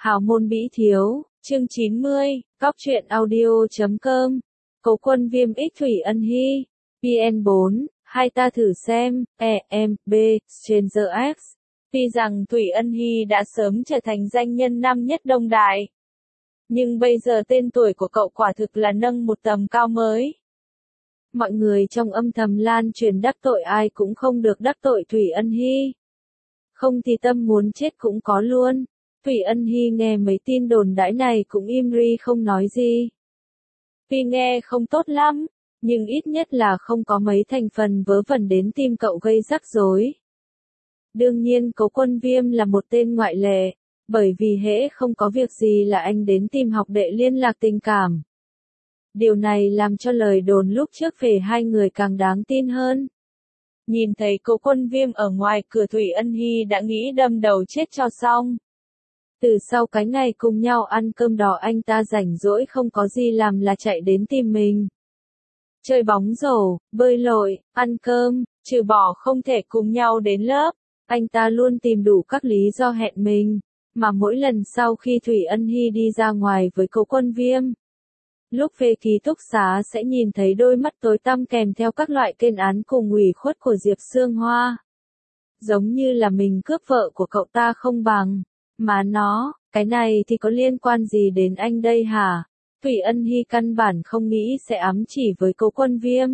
Hào môn Bỉ Thiếu, chương 90, Cóc truyện audio.com, Cấu quân Viêm X Thủy Ân Hy, PN4, hai ta thử xem, B, Stranger X. Tuy rằng Thủy Ân Hy đã sớm trở thành danh nhân nam nhất Đông Đại, nhưng bây giờ tên tuổi của cậu quả thực là nâng một tầm cao mới. Mọi người trong âm thầm lan truyền đắc tội ai cũng không được đắc tội Thủy Ân Hy. Không thì tâm muốn chết cũng có luôn. Thủy Ân Hy nghe mấy tin đồn đãi này cũng im ri không nói gì. Tuy nghe không tốt lắm, nhưng ít nhất là không có mấy thành phần vớ vẩn đến tìm cậu gây rắc rối. Đương nhiên Cấu Quân Viêm là một tên ngoại lệ, bởi vì hễ không có việc gì là anh đến tìm học đệ liên lạc tình cảm. Điều này làm cho lời đồn lúc trước về hai người càng đáng tin hơn. Nhìn thấy Cấu Quân Viêm ở ngoài cửa Thủy Ân Hy đã nghĩ đâm đầu chết cho xong. Từ sau cái ngày cùng nhau ăn cơm đỏ anh ta rảnh rỗi không có gì làm là chạy đến tìm mình. Chơi bóng rổ, bơi lội, ăn cơm, trừ bỏ không thể cùng nhau đến lớp, anh ta luôn tìm đủ các lý do hẹn mình, mà mỗi lần sau khi Thủy Ân Hy đi ra ngoài với Cấu Quân Viêm, lúc về ký túc xá sẽ nhìn thấy đôi mắt tối tăm kèm theo các loại kên án cùng ủy khuất của Diệp Sương Hoa. Giống như là mình cướp vợ của cậu ta không bằng. Mà nó, cái này thì có liên quan gì đến anh đây hả? Thủy Ân Hy căn bản không nghĩ sẽ ám chỉ với Cấu Quân Viêm.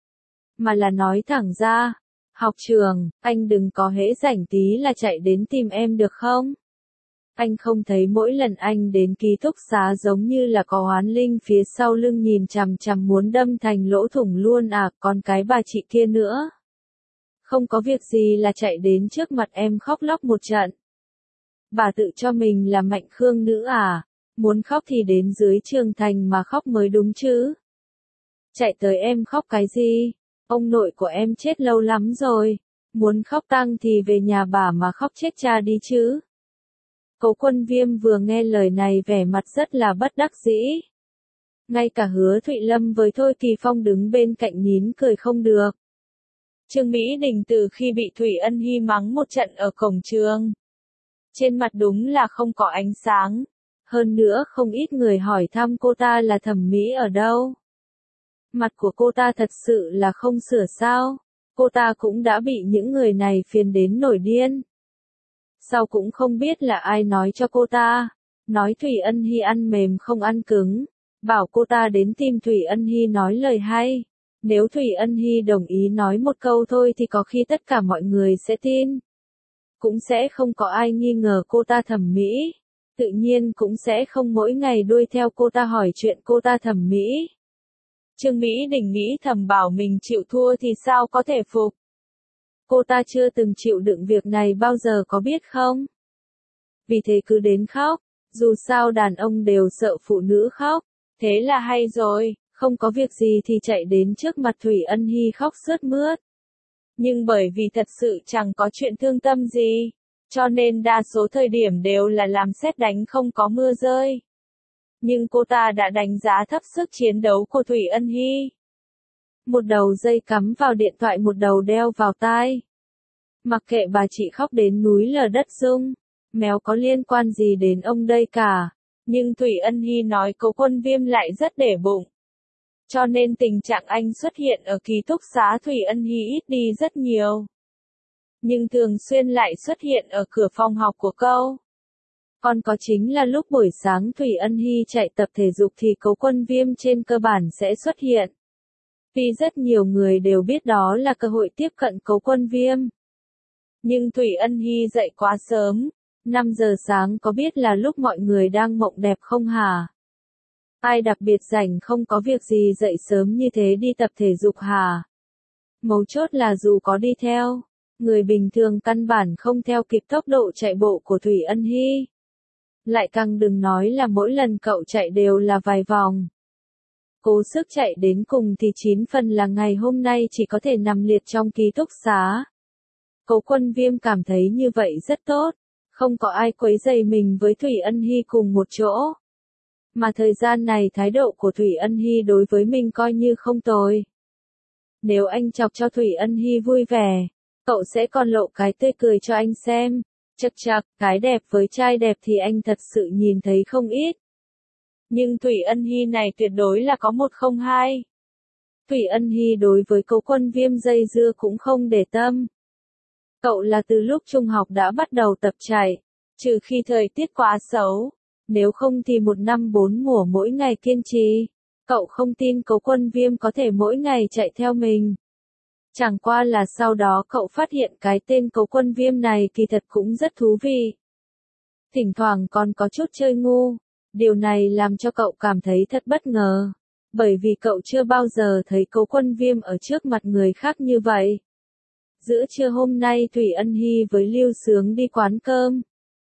Mà là nói thẳng ra, học trường, anh đừng có hễ rảnh tí là chạy đến tìm em được không? Anh không thấy mỗi lần anh đến ký túc xá giống như là có oán linh phía sau lưng nhìn chằm chằm muốn đâm thành lỗ thủng luôn à, còn cái bà chị kia nữa. Không có việc gì là chạy đến trước mặt em khóc lóc một trận. Bà tự cho mình là Mạnh Khương nữ à, muốn khóc thì đến dưới Trường Thành mà khóc mới đúng chứ. Chạy tới em khóc cái gì, ông nội của em chết lâu lắm rồi, muốn khóc tang thì về nhà bà mà khóc chết cha đi chứ. Cấu Quân Viêm vừa nghe lời này vẻ mặt rất là bất đắc dĩ. Ngay cả Hứa Thụy Lâm với Thôi Kỳ Phong đứng bên cạnh nín cười không được. Trương Mỹ Đình từ khi bị Thủy Ân Hy mắng một trận ở cổng trường, trên mặt đúng là không có ánh sáng. Hơn nữa không ít người hỏi thăm cô ta là thẩm mỹ ở đâu. Mặt của cô ta thật sự là không sửa sao. Cô ta cũng đã bị những người này phiền đến nổi điên. Sau cũng không biết là ai nói cho cô ta. Nói Thủy Ân Hy ăn mềm không ăn cứng. Bảo cô ta đến tìm Thủy Ân Hy nói lời hay. Nếu Thủy Ân Hy đồng ý nói một câu thôi thì có khi tất cả mọi người sẽ tin. Cũng sẽ không có ai nghi ngờ cô ta thẩm mỹ. Tự nhiên cũng sẽ không mỗi ngày đuôi theo cô ta hỏi chuyện cô ta thẩm mỹ. Trương Mỹ Đình nghĩ thầm bảo mình chịu thua thì sao có thể phục. Cô ta chưa từng chịu đựng việc này bao giờ có biết không? Vì thế cứ đến khóc, dù sao đàn ông đều sợ phụ nữ khóc. Thế là hay rồi, không có việc gì thì chạy đến trước mặt Thủy Ân Hy khóc sướt mướt. Nhưng bởi vì thật sự chẳng có chuyện thương tâm gì, cho nên đa số thời điểm đều là làm sét đánh không có mưa rơi. Nhưng cô ta đã đánh giá thấp sức chiến đấu của Thủy Ân Hy. Một đầu dây cắm vào điện thoại, một đầu đeo vào tai. Mặc kệ bà chị khóc đến núi lở đất rung, mèo có liên quan gì đến ông đây cả. Nhưng Thủy Ân Hy nói Cấu Quân Viêm lại rất để bụng. Cho nên tình trạng anh xuất hiện ở ký túc xá Thủy Ân Hy ít đi rất nhiều. Nhưng thường xuyên lại xuất hiện ở cửa phòng học của cô. Còn có chính là lúc buổi sáng Thủy Ân Hy chạy tập thể dục thì Cấu Quân Viêm trên cơ bản sẽ xuất hiện. Vì rất nhiều người đều biết đó là cơ hội tiếp cận Cấu Quân Viêm. Nhưng Thủy Ân Hy dậy quá sớm, 5 giờ sáng có biết là lúc mọi người đang mộng đẹp không hả? Ai đặc biệt rảnh không có việc gì dậy sớm như thế đi tập thể dục hả? Mấu chốt là dù có đi theo, người bình thường căn bản không theo kịp tốc độ chạy bộ của Thủy Ân Hy. Lại càng đừng nói là mỗi lần cậu chạy đều là vài vòng. Cố sức chạy đến cùng thì 9 phần là ngày hôm nay chỉ có thể nằm liệt trong ký túc xá. Cấu Quân Viêm cảm thấy như vậy rất tốt, không có ai quấy rầy mình với Thủy Ân Hy cùng một chỗ. Mà thời gian này thái độ của Thủy Ân Hy đối với mình coi như không tồi. Nếu anh chọc cho Thủy Ân Hy vui vẻ, cậu sẽ còn lộ cái tươi cười cho anh xem. Chậc chậc, cái đẹp với trai đẹp thì anh thật sự nhìn thấy không ít. Nhưng Thủy Ân Hy này tuyệt đối là có một không hai. Thủy Ân Hy đối với Cố Quân Viêm dây dưa cũng không để tâm. Cậu là từ lúc trung học đã bắt đầu tập chạy, trừ khi thời tiết quá xấu, nếu không thì 1 năm 4 mùa mỗi ngày kiên trì. Cậu không tin Cố Quân Viêm có thể mỗi ngày chạy theo mình. Chẳng qua là sau đó cậu phát hiện cái tên Cố Quân Viêm này kỳ thật cũng rất thú vị. Thỉnh thoảng còn có chút chơi ngu, điều này làm cho cậu cảm thấy thật bất ngờ, bởi vì cậu chưa bao giờ thấy Cố Quân Viêm ở trước mặt người khác như vậy. Giữa trưa hôm nay Thủy Ân Hy với Lưu Sướng đi quán cơm.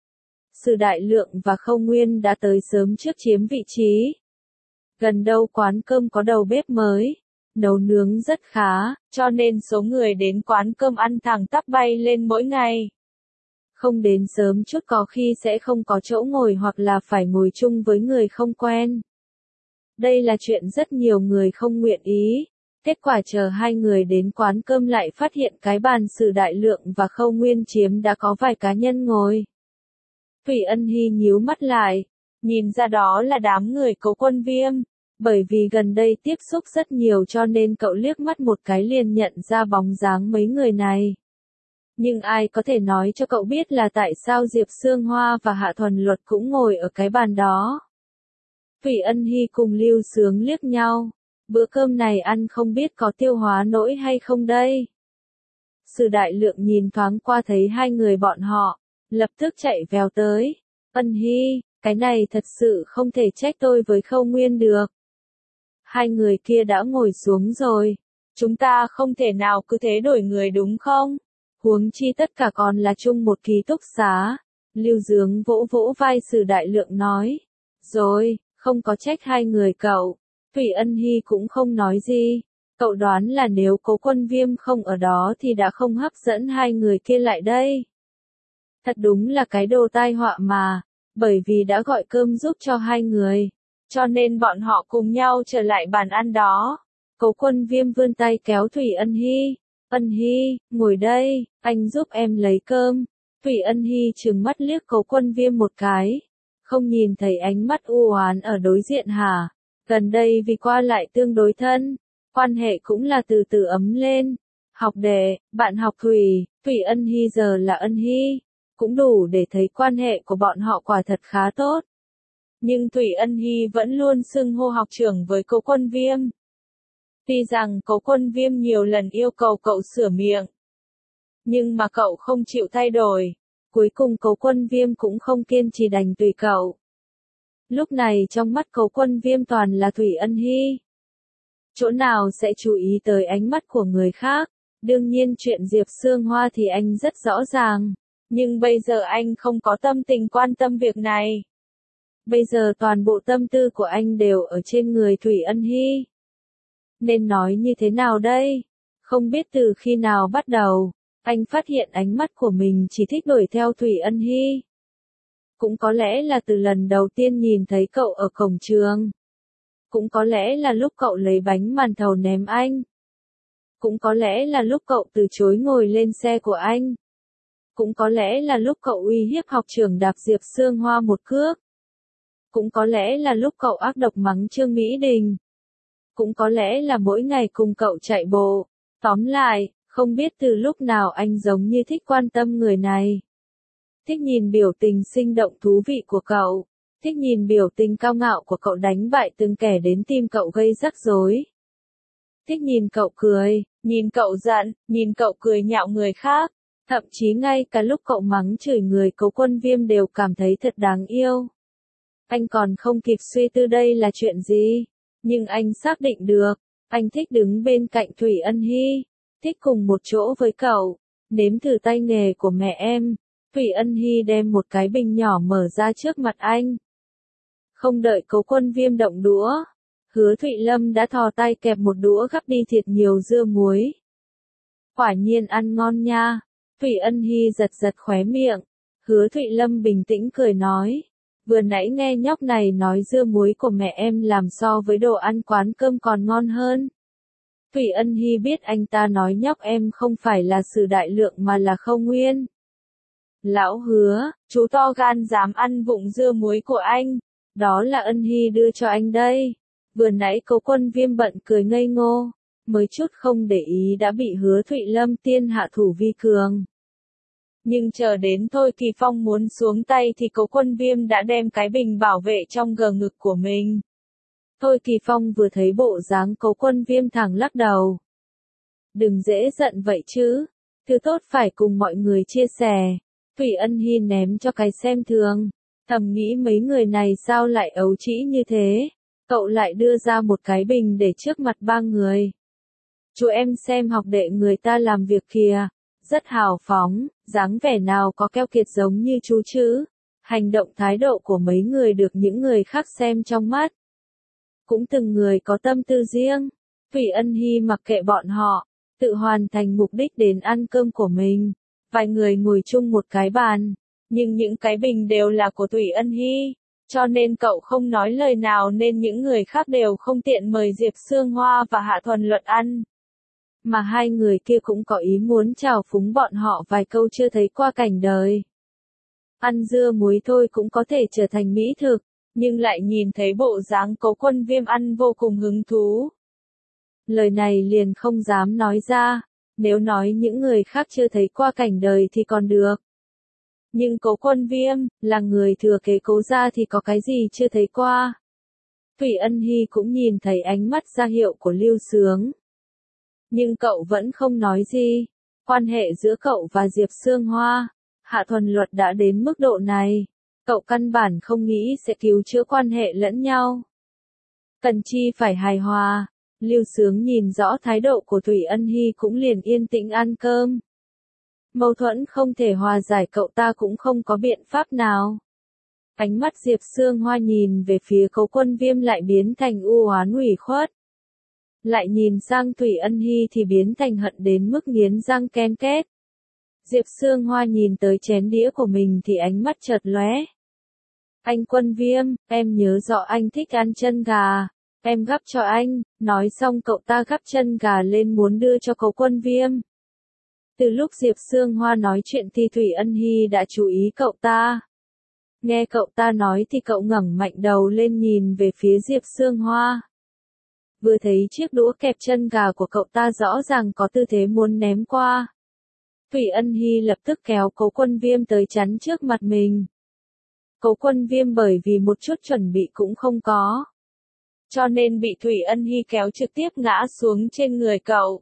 Sử Đại Lượng và Khâu Nguyên đã tới sớm trước chiếm vị trí. Gần đâu quán cơm có đầu bếp mới, nấu nướng rất khá, cho nên số người đến quán cơm ăn thẳng tắp bay lên mỗi ngày. Không đến sớm chút có khi sẽ không có chỗ ngồi hoặc là phải ngồi chung với người không quen. Đây là chuyện rất nhiều người không nguyện ý. Kết quả chờ hai người đến quán cơm lại phát hiện cái bàn Sử Đại Lượng và Khâu Nguyên chiếm đã có vài cá nhân ngồi. Thủy Ân Hy nhíu mắt lại, nhìn ra đó là đám người Cố Quân Viêm, bởi vì gần đây tiếp xúc rất nhiều cho nên cậu liếc mắt một cái liền nhận ra bóng dáng mấy người này. Nhưng ai có thể nói cho cậu biết là tại sao Diệp Sương Hoa và Hạ Thuần Luật cũng ngồi ở cái bàn đó. Thủy Ân Hy cùng Lưu Sướng liếc nhau. Bữa cơm này ăn không biết có tiêu hóa nổi hay không đây. Sử Đại Lượng nhìn thoáng qua thấy hai người bọn họ, lập tức chạy vèo tới. Ân Hy, cái này thật sự không thể trách tôi với Khâu Nguyên được. Hai người kia đã ngồi xuống rồi. Chúng ta không thể nào cứ thế đổi người đúng không? Huống chi tất cả còn là chung một ký túc xá. Lưu Sướng vỗ vỗ vai Sử Đại Lượng nói. Rồi, không có trách hai người cậu. Thủy Ân Hy cũng không nói gì. Cậu đoán là nếu Cố Quân Viêm không ở đó thì đã không hấp dẫn hai người kia lại đây. Thật đúng là cái đồ tai họa mà, bởi vì đã gọi cơm giúp cho hai người, cho nên bọn họ cùng nhau trở lại bàn ăn đó. Cố Quân Viêm vươn tay kéo Thủy Ân Hy. Ân Hy, ngồi đây, anh giúp em lấy cơm. Thủy Ân Hy trừng mắt liếc Cố Quân Viêm một cái. Không nhìn thấy ánh mắt u oán ở đối diện hả? Gần đây vì qua lại tương đối thân, quan hệ cũng là từ từ ấm lên. Học đệ, bạn học Thủy, Thủy Ân Hy giờ là Ân Hy, cũng đủ để thấy quan hệ của bọn họ quả thật khá tốt. Nhưng Thủy Ân Hy vẫn luôn xưng hô học trưởng với Cố Quân Viêm. Tuy rằng Cố Quân Viêm nhiều lần yêu cầu cậu sửa miệng, nhưng mà cậu không chịu thay đổi. Cuối cùng Cố Quân Viêm cũng không kiên trì đành tùy cậu. Lúc này trong mắt Cố Quân Viêm toàn là Thủy Ân Hy. Chỗ nào sẽ chú ý tới ánh mắt của người khác, đương nhiên chuyện Diệp Sương Hoa thì anh rất rõ ràng, nhưng bây giờ anh không có tâm tình quan tâm việc này. Bây giờ toàn bộ tâm tư của anh đều ở trên người Thủy Ân Hy. Nên nói như thế nào đây? Không biết từ khi nào bắt đầu, anh phát hiện ánh mắt của mình chỉ thích đuổi theo Thủy Ân Hy. Cũng có lẽ là từ lần đầu tiên nhìn thấy cậu ở cổng trường. Cũng có lẽ là lúc cậu lấy bánh màn thầu ném anh. Cũng có lẽ là lúc cậu từ chối ngồi lên xe của anh. Cũng có lẽ là lúc cậu uy hiếp học trưởng đạp Diệp Sương Hoa một cước. Cũng có lẽ là lúc cậu ác độc mắng Trương Mỹ Đình. Cũng có lẽ là mỗi ngày cùng cậu chạy bộ. Tóm lại, không biết từ lúc nào anh giống như thích quan tâm người này. Thích nhìn biểu tình sinh động thú vị của cậu. Thích nhìn biểu tình cao ngạo của cậu đánh bại từng kẻ đến tìm cậu gây rắc rối. Thích nhìn cậu cười, nhìn cậu giận, nhìn cậu cười nhạo người khác. Thậm chí ngay cả lúc cậu mắng chửi người Cố Quân Viêm đều cảm thấy thật đáng yêu. Anh còn không kịp suy tư đây là chuyện gì. Nhưng anh xác định được, anh thích đứng bên cạnh Thủy Ân Hy. Thích cùng một chỗ với cậu, nếm thử tay nghề của mẹ em. Thủy Ân Hy đem một cái bình nhỏ mở ra trước mặt anh. Không đợi Cố Quân Viêm động đũa, Hứa Thụy Lâm đã thò tay kẹp một đũa gắp đi thiệt nhiều dưa muối. Quả nhiên ăn ngon nha. Thủy Ân Hy giật giật khóe miệng. Hứa Thụy Lâm bình tĩnh cười nói. Vừa nãy nghe nhóc này nói dưa muối của mẹ em làm so với đồ ăn quán cơm còn ngon hơn. Thủy Ân Hy biết anh ta nói nhóc em không phải là Sử Đại Lượng mà là Khâu Nguyên. Lão Hứa, chú to gan dám ăn vụng dưa muối của anh. Đó là Ân Hy đưa cho anh đây. Vừa nãy Cố Quân Viêm bận cười ngây ngô, mới chút không để ý đã bị Hứa Thụy Lâm tiên hạ thủ vi cường. Nhưng chờ đến Thôi Kỳ Phong muốn xuống tay thì Cố Quân Viêm đã đem cái bình bảo vệ trong gờ ngực của mình. Thôi Kỳ Phong vừa thấy bộ dáng Cố Quân Viêm thẳng lắc đầu. Đừng dễ giận vậy chứ, thứ tốt phải cùng mọi người chia sẻ. Thủy Ân Hy ném cho cái xem thường, thầm nghĩ mấy người này sao lại ấu trĩ như thế. Cậu lại đưa ra một cái bình để trước mặt ba người. Chú em xem học đệ người ta làm việc kìa, rất hào phóng, dáng vẻ nào có keo kiệt giống như chú chứ. Hành động thái độ của mấy người được những người khác xem trong mắt. Cũng từng người có tâm tư riêng, Thủy Ân Hy mặc kệ bọn họ, tự hoàn thành mục đích đến ăn cơm của mình. Vài người ngồi chung một cái bàn, nhưng những cái bình đều là của Thủy Ân Hy, cho nên cậu không nói lời nào nên những người khác đều không tiện mời Diệp Sương Hoa và Hạ Thuần Luật ăn. Mà hai người kia cũng có ý muốn chào phúng bọn họ vài câu chưa thấy qua cảnh đời. Ăn dưa muối thôi cũng có thể trở thành mỹ thực, nhưng lại nhìn thấy bộ dáng Cố Quân Viêm ăn vô cùng hứng thú. Lời này liền không dám nói ra, nếu nói những người khác chưa thấy qua cảnh đời thì còn được. Nhưng Cố Quân Viêm, là người thừa kế Cố gia thì có cái gì chưa thấy qua. Thủy Ân Hy cũng nhìn thấy ánh mắt ra hiệu của Lưu Sướng. Nhưng cậu vẫn không nói gì. Quan hệ giữa cậu và Diệp Sương Hoa, Hạ Thuần Luật đã đến mức độ này. Cậu căn bản không nghĩ sẽ cứu chữa quan hệ lẫn nhau. Cần chi phải hài hòa. Lưu Sướng nhìn rõ thái độ của Thủy Ân Hy cũng liền yên tĩnh ăn cơm. Mâu thuẫn không thể hòa giải cậu ta cũng không có biện pháp nào. Ánh mắt Diệp Sương Hoa nhìn về phía Cố Quân Viêm lại biến thành u oán ủy khuất. Lại nhìn sang Thủy Ân Hy thì biến thành hận đến mức nghiến răng ken két. Diệp Sương Hoa nhìn tới chén đĩa của mình thì ánh mắt chợt lóe. Anh Quân Viêm, em nhớ rõ anh thích ăn chân gà. Em gắp cho anh, nói xong cậu ta gắp chân gà lên muốn đưa cho Cố Quân Viêm. Từ lúc Diệp Sương Hoa nói chuyện thì Thủy Ân Hy đã chú ý cậu ta. Nghe cậu ta nói thì cậu ngẩng mạnh đầu lên nhìn về phía Diệp Sương Hoa. Vừa thấy chiếc đũa kẹp chân gà của cậu ta rõ ràng có tư thế muốn ném qua. Thủy Ân Hy lập tức kéo Cố Quân Viêm tới chắn trước mặt mình. Cố Quân Viêm bởi vì một chút chuẩn bị cũng không có, cho nên bị Thủy Ân Hy kéo trực tiếp ngã xuống trên người cậu.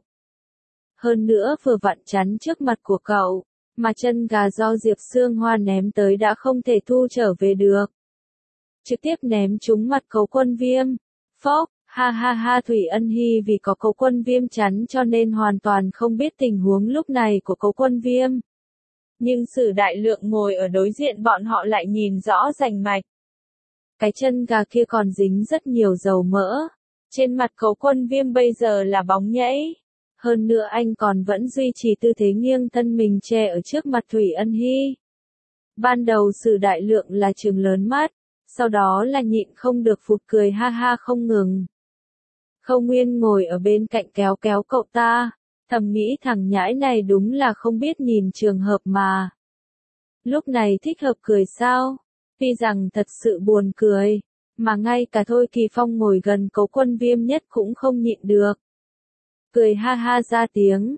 Hơn nữa vừa vặn chắn trước mặt của cậu, mà chân gà do Diệp Sương Hoa ném tới đã không thể thu trở về được. Trực tiếp ném trúng mặt Cố Quân Viêm. Phốc, ha ha ha. Thủy Ân Hy vì có Cố Quân Viêm chắn cho nên hoàn toàn không biết tình huống lúc này của Cố Quân Viêm. Nhưng Sử Đại Lượng ngồi ở đối diện bọn họ lại nhìn rõ rành mạch. Cái chân gà kia còn dính rất nhiều dầu mỡ. Trên mặt Cố Quân Viêm bây giờ là bóng nhẫy. Hơn nữa anh còn vẫn duy trì tư thế nghiêng thân mình che ở trước mặt Thủy Ân Hy. Ban đầu Sử Đại Lượng là trừng lớn mắt, sau đó là nhịn không được phụt cười ha ha không ngừng. Khâu Nguyên ngồi ở bên cạnh kéo kéo cậu ta, thầm nghĩ thằng nhãi này đúng là không biết nhìn trường hợp mà. Lúc này thích hợp cười sao? Tuy rằng thật sự buồn cười, mà ngay cả Thôi Kỳ Phong ngồi gần Cố Quân Viêm nhất cũng không nhịn được. Cười ha ha ra tiếng.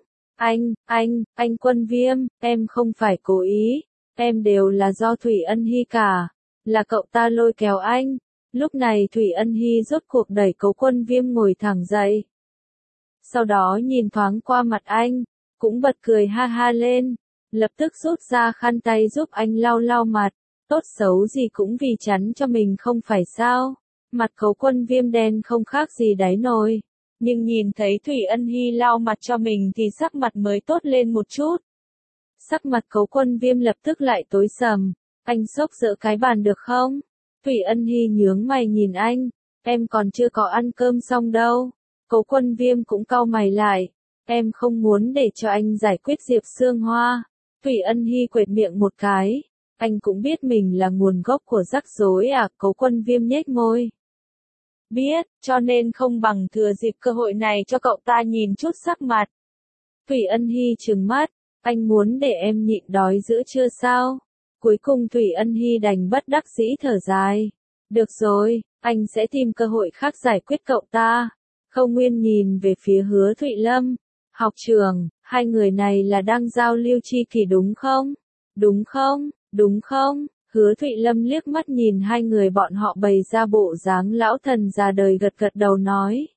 Anh Quân Viêm, em không phải cố ý, em đều là do Thủy Ân Hy cả, là cậu ta lôi kéo anh. Lúc này Thủy Ân Hy rốt cuộc đẩy Cố Quân Viêm ngồi thẳng dậy. Sau đó nhìn thoáng qua mặt anh, cũng bật cười ha ha lên, lập tức rút ra khăn tay giúp anh lau lau mặt. Tốt xấu gì cũng vì chắn cho mình không phải sao. Mặt Cố Quân Viêm đen không khác gì đáy nồi. Nhưng nhìn thấy Thủy Ân Hy lau mặt cho mình thì sắc mặt mới tốt lên một chút. Sắc mặt Cố Quân Viêm lập tức lại tối sầm. Anh xốc dỡ cái bàn được không? Thủy Ân Hy nhướng mày nhìn anh. Em còn chưa có ăn cơm xong đâu. Cố Quân Viêm cũng cau mày lại. Em không muốn để cho anh giải quyết Diệp Sương Hoa. Thủy Ân Hy quệt miệng một cái. Anh cũng biết mình là nguồn gốc của rắc rối à? Cố Quân Viêm nhếch môi. Biết, cho nên không bằng thừa dịp cơ hội này cho cậu ta nhìn chút sắc mặt. Thủy Ân Hy trừng mắt, Anh muốn để em nhịn đói giữa trưa sao? Cuối cùng Thủy Ân Hy đành bất đắc dĩ thở dài. Được rồi, anh sẽ tìm cơ hội khác giải quyết cậu ta. Khâu Nguyên nhìn về phía Hứa Thụy Lâm. Học trưởng, hai người này là đang giao lưu chi kỷ đúng không? Đúng không? Đúng không? Hứa Thụy Lâm liếc mắt nhìn hai người bọn họ bày ra bộ dáng lão thần già đời gật gật đầu nói.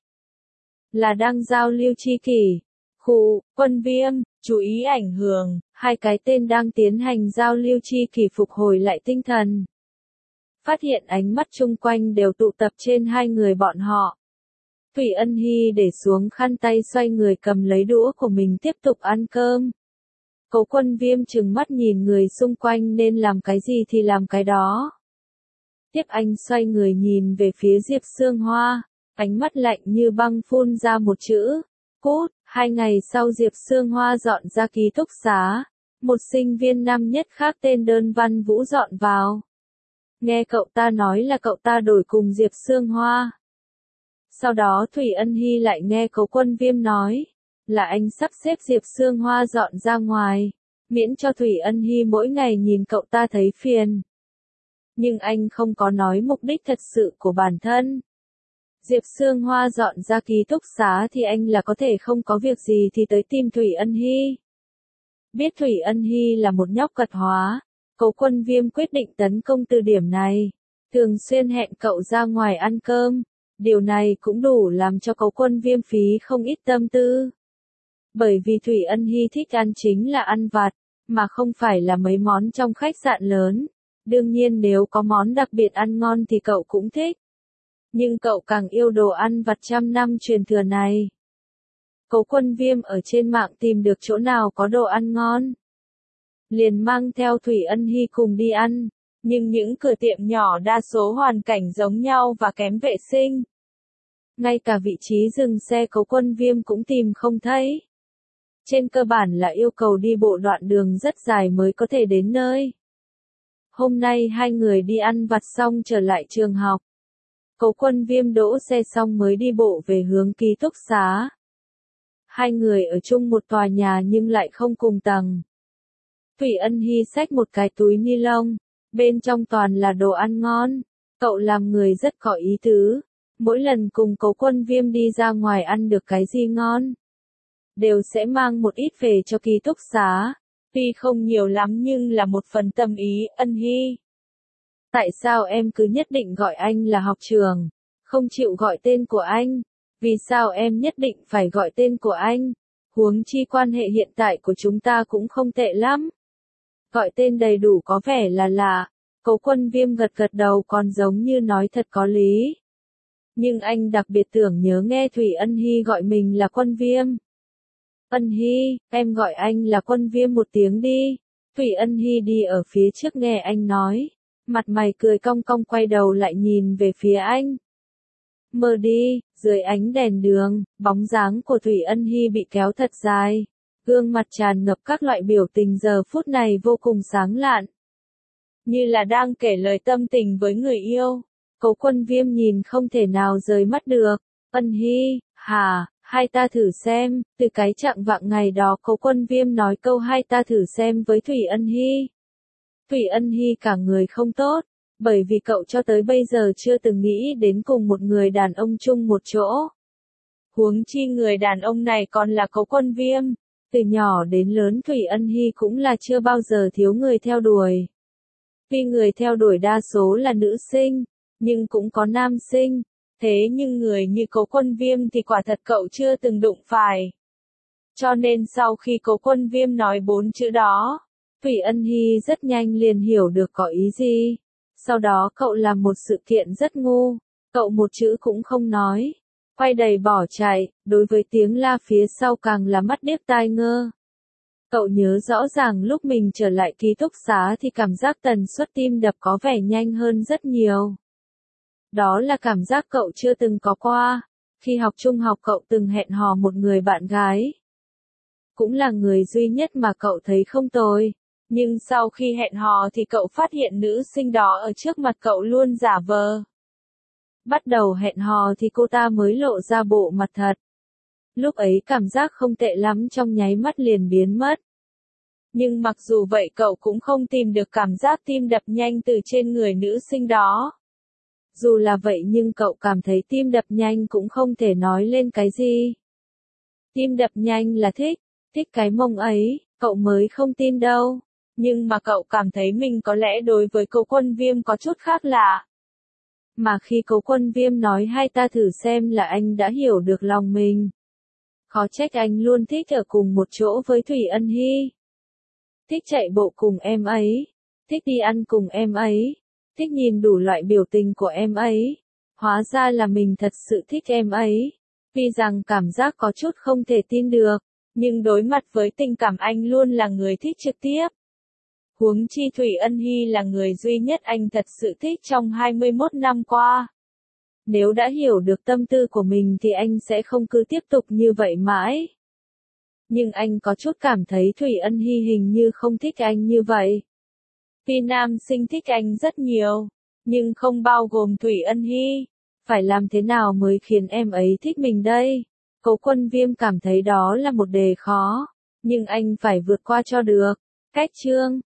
Là đang giao lưu chi kỷ. Khụ, Quân Viêm, chú ý ảnh hưởng, hai cái tên đang tiến hành giao lưu chi kỷ phục hồi lại tinh thần. Phát hiện ánh mắt chung quanh đều tụ tập trên hai người bọn họ. Thủy Ân Hy để xuống khăn tay xoay người cầm lấy đũa của mình tiếp tục ăn cơm. Cố Quân Viêm trừng mắt nhìn người xung quanh nên làm cái gì thì làm cái đó. Tiếp anh xoay người nhìn về phía Diệp Sương Hoa, ánh mắt lạnh như băng phun ra một chữ. Cút. 2 ngày sau Diệp Sương Hoa dọn ra ký túc xá. Một sinh viên năm nhất khác tên Đơn Văn Vũ dọn vào. Nghe cậu ta nói là cậu ta đổi cùng Diệp Sương Hoa. Sau đó Thủy Ân Hy lại nghe Cố Quân Viêm nói, là anh sắp xếp Diệp Sương Hoa dọn ra ngoài, miễn cho Thủy Ân Hy mỗi ngày nhìn cậu ta thấy phiền. Nhưng anh không có nói mục đích thật sự của bản thân. Diệp Sương Hoa dọn ra ký túc xá thì anh là có thể không có việc gì thì tới tìm Thủy Ân Hy. Biết Thủy Ân Hy là một nhóc cật hóa, Cố Quân Viêm quyết định tấn công từ điểm này, thường xuyên hẹn cậu ra ngoài ăn cơm. Điều này cũng đủ làm cho Cố Quân Viêm phí không ít tâm tư. Bởi vì Thủy Ân Hy thích ăn chính là ăn vặt, mà không phải là mấy món trong khách sạn lớn. Đương nhiên nếu có món đặc biệt ăn ngon thì cậu cũng thích. Nhưng cậu càng yêu đồ ăn vặt trăm năm truyền thừa này. Cố Quân Viêm ở trên mạng tìm được chỗ nào có đồ ăn ngon, liền mang theo Thủy Ân Hy cùng đi ăn. Nhưng những cửa tiệm nhỏ đa số hoàn cảnh giống nhau và kém vệ sinh. Ngay cả vị trí dừng xe Cố Quân Viêm cũng tìm không thấy. Trên cơ bản là yêu cầu đi bộ đoạn đường rất dài mới có thể đến nơi. Hôm nay hai người đi ăn vặt xong trở lại trường học. Cố Quân Viêm đỗ xe xong mới đi bộ về hướng ký túc xá. Hai người ở chung một tòa nhà nhưng lại không cùng tầng. Thủy Ân Hy xách một cái túi ni lông. Bên trong toàn là đồ ăn ngon. Cậu làm người rất có ý tứ. Mỗi lần cùng Cố Quân Viêm đi ra ngoài ăn được cái gì ngon, đều sẽ mang một ít về cho ký túc xá. Tuy không nhiều lắm nhưng là một phần tâm ý. Ân Hy, tại sao em cứ nhất định gọi anh là học trưởng, không chịu gọi tên của anh? Vì sao em nhất định phải gọi tên của anh? Huống chi quan hệ hiện tại của chúng ta cũng không tệ lắm. Gọi tên đầy đủ có vẻ là lạ. Cố Quân Viêm gật gật đầu còn giống như nói thật có lý. Nhưng anh đặc biệt tưởng nhớ nghe Thủy Ân Hy gọi mình là Quân Viêm. Ân Hy, em gọi anh là Quân Viêm một tiếng đi. Thủy Ân Hy đi ở phía trước nghe anh nói. Mặt mày cười cong cong quay đầu lại nhìn về phía anh. Mờ đi, dưới ánh đèn đường, bóng dáng của Thủy Ân Hy bị kéo thật dài. Gương mặt tràn ngập các loại biểu tình giờ phút này vô cùng sáng lạn. Như là đang kể lời tâm tình với người yêu. Cố Quân Viêm nhìn không thể nào rời mắt được. Ân Hy, hả, hai ta thử xem. Từ cái chạng vạng ngày đó Cố Quân Viêm nói câu hai ta thử xem với Thủy Ân Hy. Thủy Ân Hy cả người không tốt. Bởi vì cậu cho tới bây giờ chưa từng nghĩ đến cùng một người đàn ông chung một chỗ. Huống chi người đàn ông này còn là Cố Quân Viêm. Từ nhỏ đến lớn Thủy Ân Hy cũng là chưa bao giờ thiếu người theo đuổi. Tuy người theo đuổi đa số là nữ sinh, nhưng cũng có nam sinh. Thế nhưng người như Cố Quân Viêm thì quả thật cậu chưa từng đụng phải. Cho nên sau khi Cố Quân Viêm nói 4 chữ đó, Thủy Ân Hy rất nhanh liền hiểu được có ý gì. Sau đó cậu làm một sự kiện rất ngu. Cậu một chữ cũng không nói. Quay đầy bỏ chạy, đối với tiếng la phía sau càng là mắt điếc tai ngơ. Cậu nhớ rõ ràng lúc mình trở lại ký túc xá thì cảm giác tần suất tim đập có vẻ nhanh hơn rất nhiều. Đó là cảm giác cậu chưa từng có qua. Khi học trung học cậu từng hẹn hò một người bạn gái. Cũng là người duy nhất mà cậu thấy không tồi. Nhưng sau khi hẹn hò thì cậu phát hiện nữ sinh đó ở trước mặt cậu luôn giả vờ. Bắt đầu hẹn hò thì cô ta mới lộ ra bộ mặt thật. Lúc ấy cảm giác không tệ lắm trong nháy mắt liền biến mất. Nhưng mặc dù vậy cậu cũng không tìm được cảm giác tim đập nhanh từ trên người nữ sinh đó. Dù là vậy nhưng cậu cảm thấy tim đập nhanh cũng không thể nói lên cái gì. Tim đập nhanh là thích cái mông ấy, cậu mới không tin đâu. Nhưng mà cậu cảm thấy mình có lẽ đối với Cố Quân Viêm có chút khác lạ. Mà khi Cố Quân Viêm nói hai ta thử xem là anh đã hiểu được lòng mình. Khó trách anh luôn thích ở cùng một chỗ với Thủy Ân Hy. Thích chạy bộ cùng em ấy. Thích đi ăn cùng em ấy. Thích nhìn đủ loại biểu tình của em ấy. Hóa ra là mình thật sự thích em ấy. Tuy rằng cảm giác có chút không thể tin được, nhưng đối mặt với tình cảm anh luôn là người thích trực tiếp. Huống chi Thủy Ân Hy là người duy nhất anh thật sự thích trong 21 năm qua. Nếu đã hiểu được tâm tư của mình thì anh sẽ không cứ tiếp tục như vậy mãi. Nhưng anh có chút cảm thấy Thủy Ân Hy hình như không thích anh như vậy. Vì nam sinh thích anh rất nhiều, nhưng không bao gồm Thủy Ân Hy. Phải làm thế nào mới khiến em ấy thích mình đây? Cố Quân Viêm cảm thấy đó là một đề khó, nhưng anh phải vượt qua cho được. Cách chương